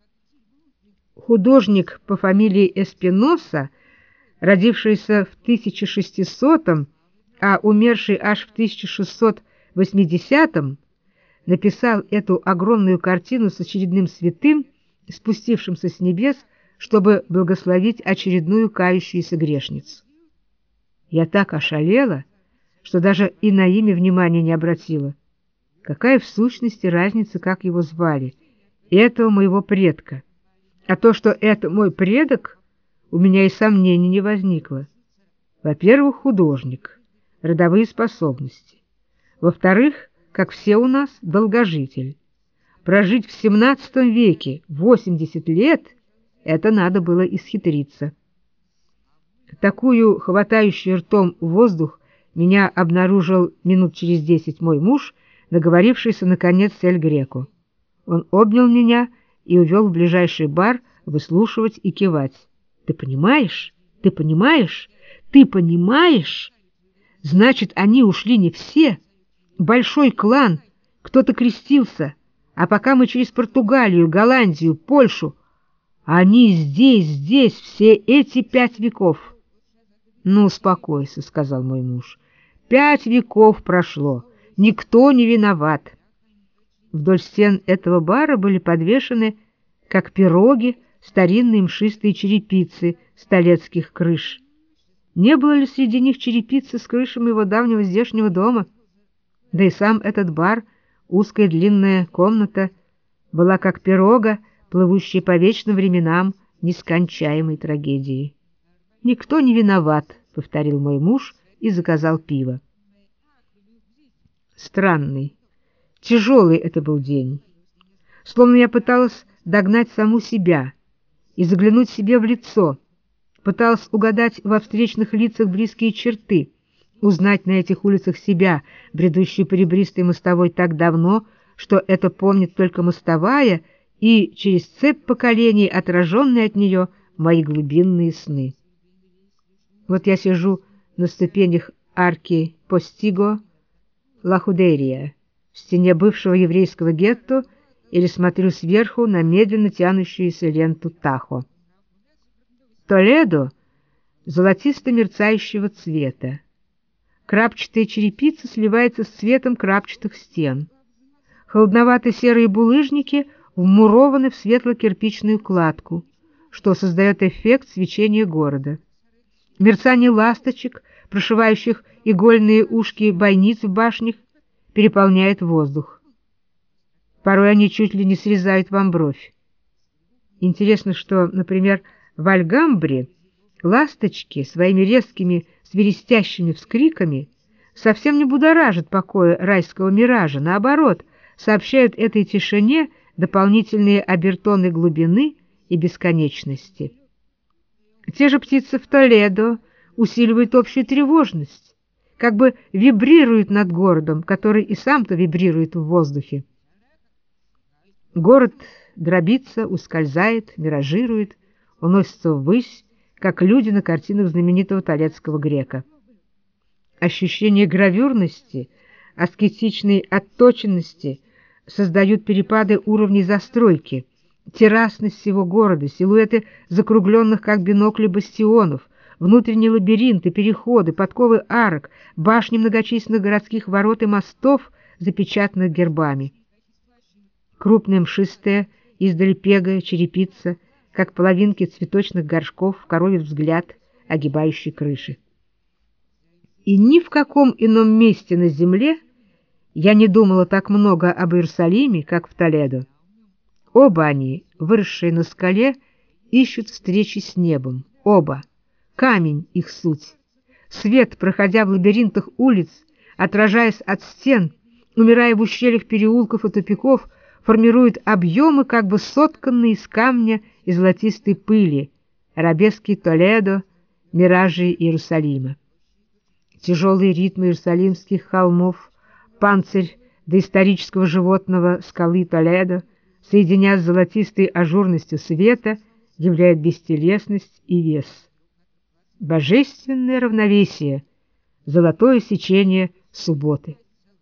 Художник по фамилии Эспиноса, родившийся в тысяча шестисотом, а умерший аж в тысяча шестьсот восьмидесятом, написал эту огромную картину с очередным святым, спустившимся с небес, чтобы благословить очередную кающуюся грешницу. Я так ошалела, что даже и на имя внимания не обратила. Какая в сущности разница, как его звали, этого моего предка? А то, что это мой предок, у меня и сомнений не возникло. Во-первых, художник, родовые способности. Во-вторых, как все у нас, долгожитель. Прожить в семнадцатом веке восемьдесят лет — это надо было исхитриться. Такую хватающую ртом воздух меня обнаружил минут через десять мой муж, договорившийся наконец с Эль Греко. Он обнял меня и увел в ближайший бар выслушивать и кивать. «Ты понимаешь? Ты понимаешь? Ты понимаешь? Значит, они ушли не все. Большой клан, кто-то крестился, а пока мы через Португалию, Голландию, Польшу, они здесь, здесь, все эти пять веков». «Ну, успокойся», — сказал мой муж. «Пять веков прошло, никто не виноват». Вдоль стен этого бара были подвешены, как пироги, старинные мшистые черепицы столетских крыш. Не было ли среди них черепицы с крышами его давнего здешнего дома? Да и сам этот бар, узкая длинная комната, была как пирога, плывущая по вечным временам нескончаемой трагедии. «Никто не виноват», — повторил мой муж и заказал пиво. Странный, тяжелый это был день. Словно я пыталась догнать саму себя и заглянуть себе в лицо, пыталась угадать во встречных лицах близкие черты, узнать на этих улицах себя, бредущую по ребристой мостовой так давно, что это помнит только мостовая и через цепь поколений, отраженные от нее, мои глубинные сны. Вот я сижу на ступенях арки Постиго Лахудерия в стене бывшего еврейского гетто или смотрю сверху на медленно тянущуюся ленту Тахо. Толедо золотисто-мерцающего цвета. Крапчатая черепица сливается с цветом крапчатых стен. Холодновато-серые булыжники вмурованы в светло-кирпичную кладку, что создает эффект свечения города. Мерцание ласточек, прошивающих игольные ушки бойниц в башнях, переполняет воздух. Порой они чуть ли не срезают вам бровь. Интересно, что, например, в Альгамбре ласточки своими резкими свиристящими вскриками совсем не будоражат покоя райского миража, наоборот, сообщают этой тишине дополнительные обертоны глубины и бесконечности. Те же птицы в Толедо усиливают общую тревожность, как бы вибрируют над городом, который и сам-то вибрирует в воздухе. Город дробится, ускользает, миражирует, уносится ввысь, как люди на картинах знаменитого толедского грека. Ощущение гравюрности, аскетичной отточенности создают перепады уровней застройки, террасность всего города, силуэты закругленных, как бинокли, бастионов, внутренние лабиринты, переходы, подковы арок, башни многочисленных городских ворот и мостов, запечатанных гербами. Крупная мшистая, издали пегая черепица, как половинки цветочных горшков, коровий взгляд, огибающий крыши. И ни в каком ином месте на земле я не думала так много об Иерусалиме, как в Толедо. Оба они, выросшие на скале, ищут встречи с небом. Оба. Камень — их суть. Свет, проходя в лабиринтах улиц, отражаясь от стен, умирая в ущельях переулков и тупиков, формирует объемы, как бы сотканные из камня и золотистой пыли, арабески Толедо, миражи Иерусалима. Тяжелые ритмы иерусалимских холмов, панцирь доисторического животного скалы Толедо, соединя с золотистой ажурностью света, являет бестелесность и вес. Божественное равновесие, золотое сечение субботы.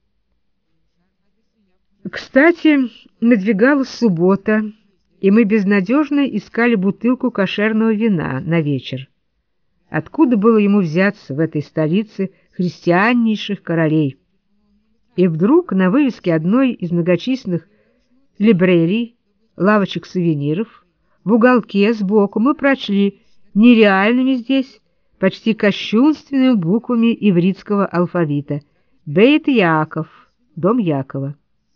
Кстати, надвигалась суббота, и мы безнадежно искали бутылку кошерного вина на вечер. Откуда было ему взяться в этой столице христианнейших королей? И вдруг на вывеске одной из многочисленных либрерий, лавочек сувениров, в уголке сбоку мы прочли нереальными здесь, почти кощунственными буквами ивритского алфавита «Бейт Яаков», дом Якова.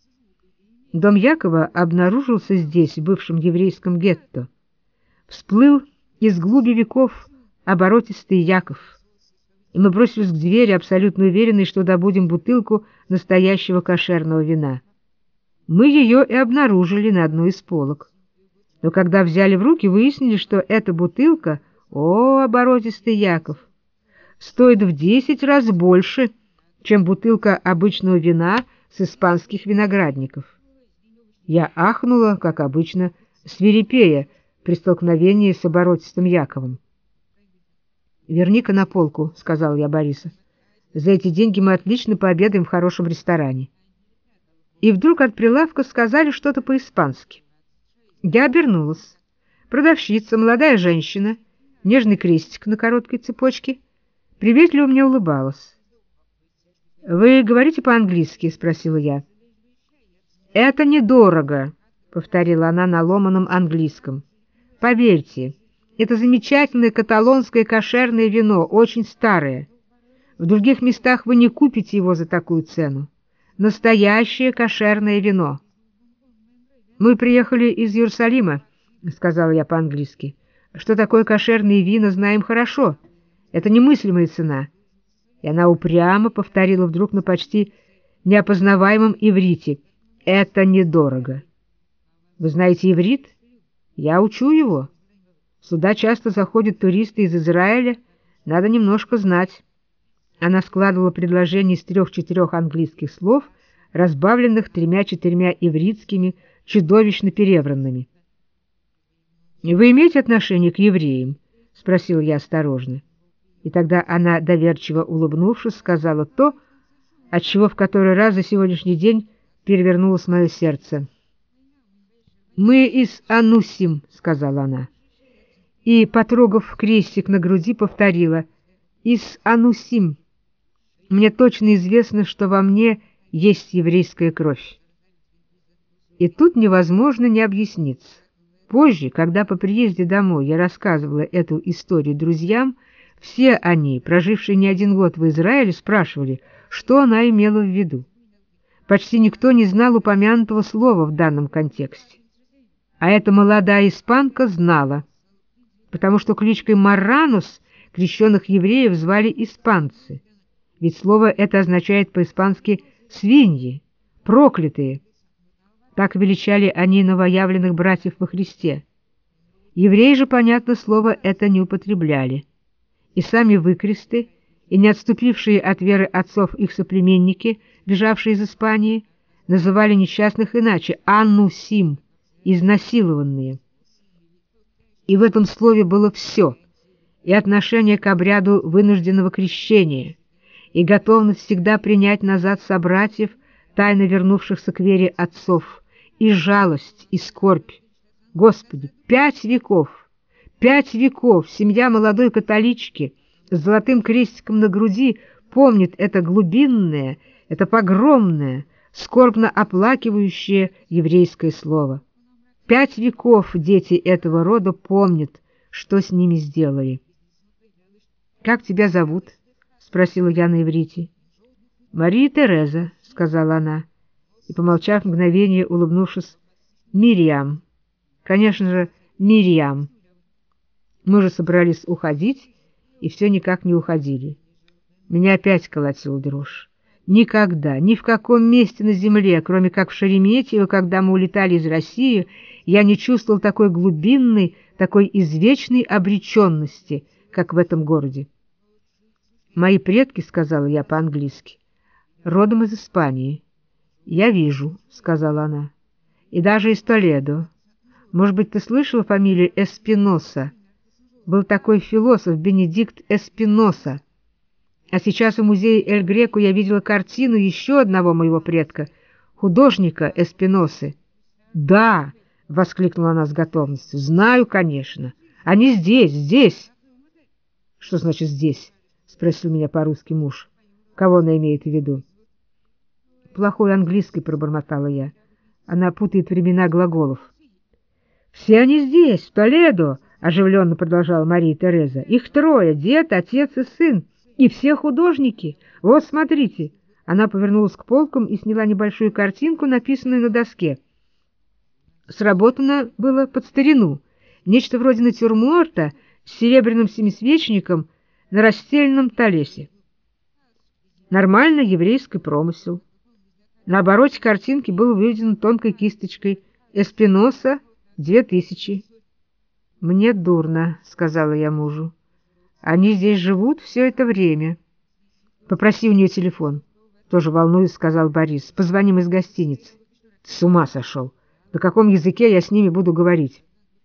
Дом Якова обнаружился здесь, в бывшем еврейском гетто. Всплыл из глуби веков оборотистый Яков, и мы бросились к двери, абсолютно уверенные, что добудем бутылку настоящего кошерного вина. Мы ее и обнаружили на одной из полок. Но когда взяли в руки, выяснили, что эта бутылка, о, оборотистый Яков, стоит в десять раз больше, чем бутылка обычного вина с испанских виноградников. Я ахнула, как обычно, свирепея при столкновении с оборотистым Яковом. «Верни-ка на полку», — сказал я Борису. «За эти деньги мы отлично пообедаем в хорошем ресторане». И вдруг от прилавка сказали что-то по-испански. Я обернулась. Продавщица, молодая женщина, нежный крестик на короткой цепочке, приветливо мне улыбалась. «Вы говорите по-английски?» — спросила я. «Это недорого», — повторила она на ломаном английском. «Поверьте, это замечательное каталонское кошерное вино, очень старое. В других местах вы не купите его за такую цену. Настоящее кошерное вино». «Мы приехали из Иерусалима», — сказала я по-английски. «Что такое кошерные вина, знаем хорошо. Это немыслимая цена». И она упрямо повторила вдруг на почти неопознаваемом иврите: «Это недорого». Вы знаете иврит? Я учу его. Сюда часто заходят туристы из Израиля, надо немножко знать. Она складывала предложение из трех-четырех английских слов, разбавленных тремя-четырьмя ивритскими, чудовищно перевранными. «Вы имеете отношение к евреям?» — спросил я осторожно. И тогда она, доверчиво улыбнувшись, сказала то, отчего в который раз за сегодняшний день перевернулось мое сердце. «Мы из Анусим», — сказала она. И, потрогав крестик на груди, повторила: «Из Анусим. Мне точно известно, что во мне есть еврейская кровь». И тут невозможно не объясниться. Позже, когда по приезде домой я рассказывала эту историю друзьям, все они, прожившие не один год в Израиле, спрашивали, что она имела в виду. Почти никто не знал упомянутого слова в данном контексте. А эта молодая испанка знала, потому что кличкой Марранус крещенных евреев звали испанцы, ведь слово это означает по-испански «свиньи», «проклятые». Так величали они новоявленных братьев во Христе. Евреи же, понятно, слово это не употребляли. И сами выкресты, и не отступившие от веры отцов их соплеменники, бежавшие из Испании, называли несчастных иначе — «аннусим», изнасилованные. И в этом слове было все, и отношение к обряду вынужденного крещения, и готовность всегда принять назад собратьев, тайно вернувшихся к вере отцов, и жалость, и скорбь. Господи, пять веков, пять веков семья молодой католички с золотым крестиком на груди помнит это глубинное, это погромное, скорбно оплакивающее еврейское слово. Пять веков дети этого рода помнят, что с ними сделали. «Как тебя зовут?» — спросила я на иврите. «Мария Тереза», — сказала она, и, помолчав мгновение, улыбнувшись, «Мирьям». Конечно же, Мирьям. Мы же собрались уходить, и все никак не уходили. Меня опять колотила дрожь. Никогда, ни в каком месте на земле, кроме как в Шереметьево, когда мы улетали из России, я не чувствовал такой глубинной, такой извечной обреченности, как в этом городе. «Мои предки, — сказала я по-английски, — родом из Испании». «Я вижу, — сказала она, — и даже из Толедо. Может быть, ты слышала фамилию Эспиноса? Был такой философ Бенедикт Эспиноса. А сейчас в музее Эль Греко я видела картину еще одного моего предка, художника Эспиносы». «Да! — воскликнула она с готовностью. — Знаю, конечно. Они здесь, здесь. — Что значит «здесь»? — спросил меня по-русски муж. Кого она имеет в виду? — Плохой английский, — пробормотала я. Она путает времена глаголов. — Все они здесь, в Толедо, — оживленно продолжала Мария Тереза. — Их трое — дед, отец и сын. И все художники. Вот, смотрите. Она повернулась к полкам и сняла небольшую картинку, написанную на доске. Сработано было под старину. Нечто вроде натюрморта с серебряным семисвечником на расстеленном талесе. Нормально еврейский промысел. На обороте картинки было выведено тонкой кисточкой «Эспиноса, две тысячи». «Мне дурно», — сказала я мужу. «Они здесь живут все это время». «Попроси у нее телефон». Тоже волнуюсь, — сказал Борис. «Позвоним из гостиницы». «С ума сошел. На каком языке я с ними буду говорить?»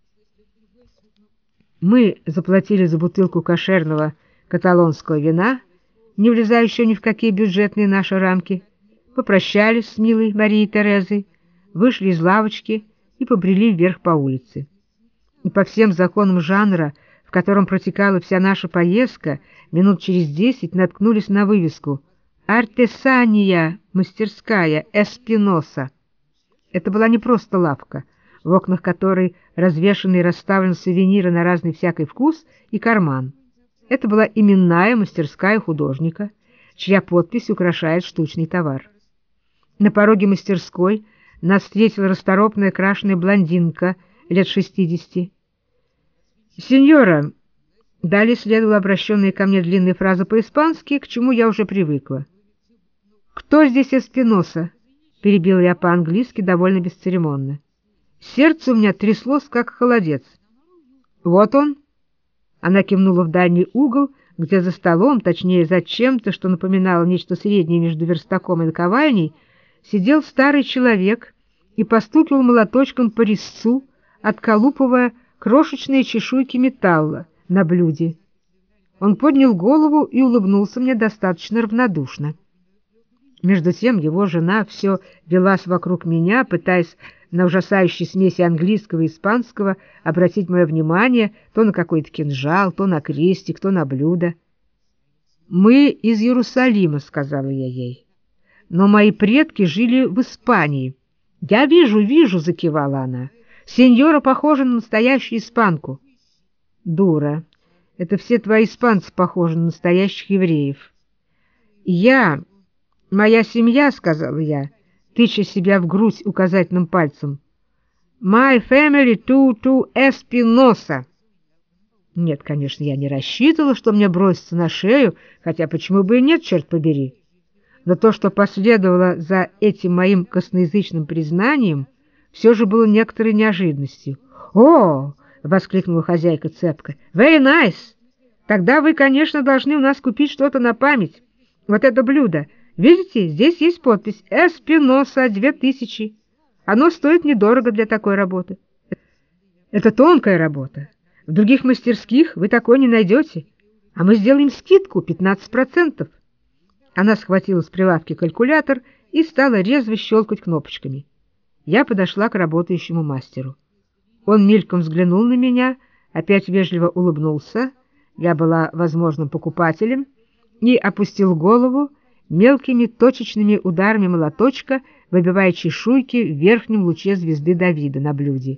Мы заплатили за бутылку кошерного каталонского вина, не влезающего ни в какие бюджетные наши рамки, попрощались с милой Марией Терезой, вышли из лавочки и побрели вверх по улице. И по всем законам жанра, в котором протекала вся наша поездка, минут через десять наткнулись на вывеску «Артесания, мастерская, Эспиноса». Это была не просто лавка, в окнах которой развешаны и расставлены сувениры на разный всякий вкус и карман. Это была именная мастерская художника, чья подпись украшает штучный товар. На пороге мастерской нас встретила расторопная крашеная блондинка лет шестидесяти. «Сеньора», — далее следовала обращенная ко мне длинная фраза по-испански, к чему я уже привыкла. «Кто здесь Эспиноса?» — перебил я по-английски довольно бесцеремонно. Сердце у меня тряслось, как холодец. «Вот он!» — она кивнула в дальний угол, где за столом, точнее, за чем-то, что напоминало нечто среднее между верстаком и наковальней, сидел старый человек и постукивал молоточком по резцу, отколупывая крошечные чешуйки металла на блюде. Он поднял голову и улыбнулся мне достаточно равнодушно. Между тем его жена все велась вокруг меня, пытаясь на ужасающей смеси английского и испанского обратить мое внимание то на какой-то кинжал, то на крестик, то на блюдо. «Мы из Иерусалима», — сказала я ей, — «но мои предки жили в Испании». «Я вижу, вижу», — закивала она. «Сеньора похожа на настоящую испанку». «Дура, это все твои испанцы похожи на настоящих евреев». «Я... моя семья», — сказала я, тыча себя в грудь указательным пальцем. «My family to to Espinosa». Нет, конечно, я не рассчитывала, что мне бросится на шею, хотя почему бы и нет, черт побери. Но то, что последовало за этим моим косноязычным признанием, все же было некоторой неожиданностью. «О!» — воскликнула хозяйка цепко. «Very nice! Тогда вы, конечно, должны у нас купить что-то на память. Вот это блюдо. Видите, здесь есть подпись «Эспиноса, две тысячи». Оно стоит недорого для такой работы. Это тонкая работа. В других мастерских вы такой не найдете. А мы сделаем скидку пятнадцать процентов. Она схватила с прилавки калькулятор и стала резво щелкать кнопочками. Я подошла к работающему мастеру. Он мельком взглянул на меня, опять вежливо улыбнулся, я была возможным покупателем, и опустил голову, мелкими точечными ударами молоточка выбивая чешуйки в верхнем луче звезды Давида на блюде.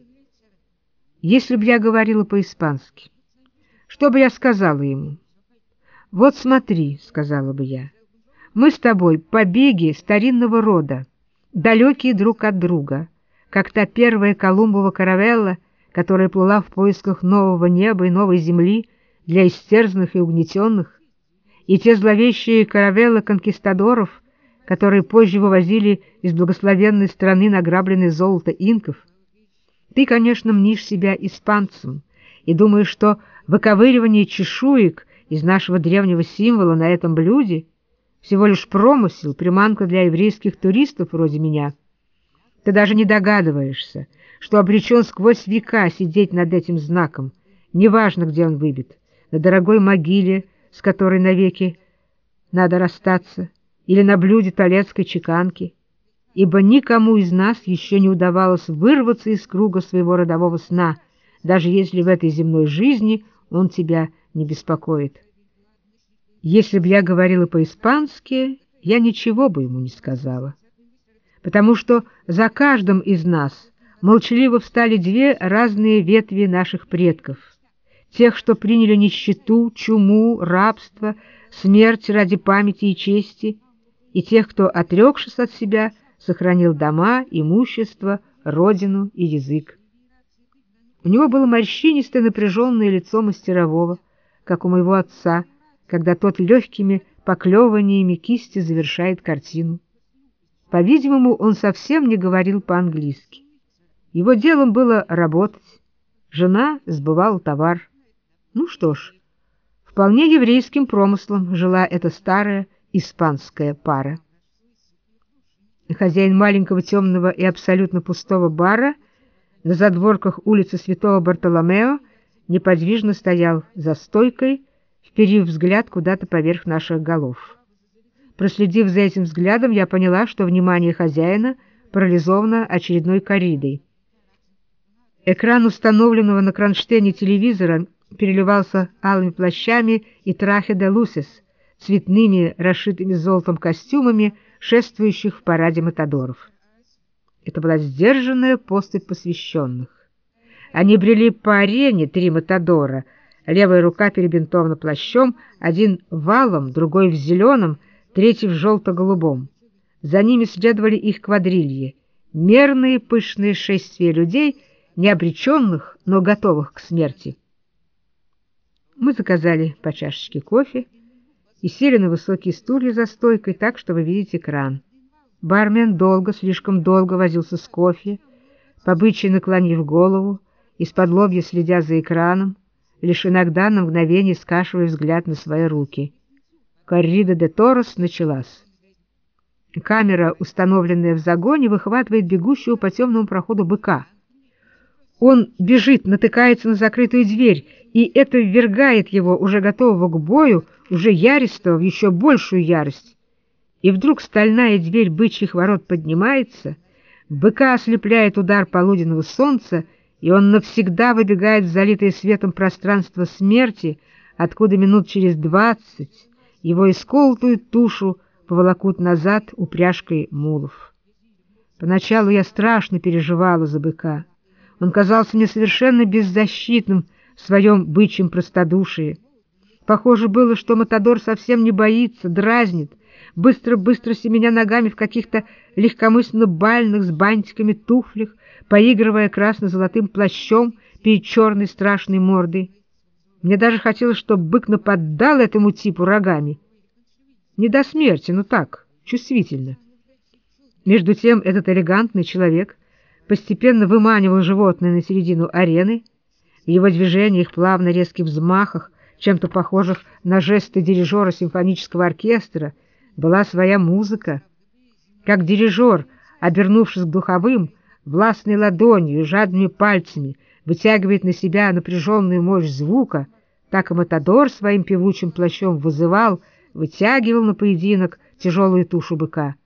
Если б я говорила по-испански, что бы я сказала ему? «Вот смотри», — сказала бы я, — «мы с тобой побеги старинного рода, далекие друг от друга, как та первая Колумбова каравелла, которая плыла в поисках нового неба и новой земли для истерзанных и угнетенных, и те зловещие каравеллы конкистадоров, которые позже вывозили из благословенной страны награбленное золото инков. Ты, конечно, мнишь себя испанцем, и думаешь, что выковыривание чешуек из нашего древнего символа на этом блюде всего лишь промысел, приманка для еврейских туристов вроде меня. Ты даже не догадываешься, что обречен сквозь века сидеть над этим знаком, неважно, где он выбит, на дорогой могиле, с которой навеки надо расстаться, или на блюде толецкой чеканки, ибо никому из нас еще не удавалось вырваться из круга своего родового сна, даже если в этой земной жизни он тебя не беспокоит. Если б я говорила по-испански, я ничего бы ему не сказала, потому что за каждым из нас молчаливо встали две разные ветви наших предков, тех, что приняли нищету, чуму, рабство, смерть ради памяти и чести, и тех, кто, отрекшись от себя, сохранил дома, имущество, родину и язык. У него было морщинистое напряженное лицо мастерового, как у моего отца, когда тот легкими поклевываниями кисти завершает картину. По-видимому, он совсем не говорил по-английски. Его делом было работать. Жена сбывала товар. Ну что ж, вполне еврейским промыслом жила эта старая испанская пара. Хозяин маленького темного и абсолютно пустого бара на задворках улицы Святого Бартоломео неподвижно стоял за стойкой, вперив взгляд куда-то поверх наших голов. Проследив за этим взглядом, я поняла, что внимание хозяина парализовано очередной корридой. Экран установленного на кронштейне телевизора переливался алыми плащами и трахе де лусес, цветными, расшитыми золотом костюмами, шествующих в параде матадоров. Это была сдержанная поступь посвященных. Они брели по арене, три матадора, левая рука перебинтована плащом, один валом, другой в зеленом, третий в желто-голубом. За ними следовали их квадрильи, мерные пышные шествия людей, не обреченных, но готовых к смерти. Мы заказали по чашечке кофе и сели на высокие стулья за стойкой так, чтобы видеть экран. Бармен долго, слишком долго возился с кофе, по бычьи наклонив голову, из-под лобья следя за экраном, лишь иногда на мгновение скашивая взгляд на свои руки. Коррида де Торос началась. Камера, установленная в загоне, выхватывает бегущего по темному проходу быка. Он бежит, натыкается на закрытую дверь, и это ввергает его, уже готового к бою, уже яристого, в еще большую ярость. И вдруг стальная дверь бычьих ворот поднимается, быка ослепляет удар полуденного солнца, и он навсегда выбегает в залитое светом пространство смерти, откуда минут через двадцать его исколотую тушу поволокут назад упряжкой мулов. Поначалу я страшно переживала за быка. Он казался мне совершенно беззащитным в своем бычьем простодушии. Похоже было, что матадор совсем не боится, дразнит, быстро-быстро семеня ногами в каких-то легкомысленно бальных с бантиками туфлях, поигрывая красно-золотым плащом перед черной страшной мордой. Мне даже хотелось, чтобы бык нападал этому типу рогами. Не до смерти, но так, чувствительно. Между тем этот элегантный человек постепенно выманивал животное на середину арены. В его движениях, плавно резких взмахах, чем-то похожих на жесты дирижера симфонического оркестра, была своя музыка. Как дирижер, обернувшись к духовым, властной ладонью и жадными пальцами вытягивает на себя напряженную мощь звука, так и матадор своим певучим плащом вызывал, вытягивал на поединок тяжелую тушу быка.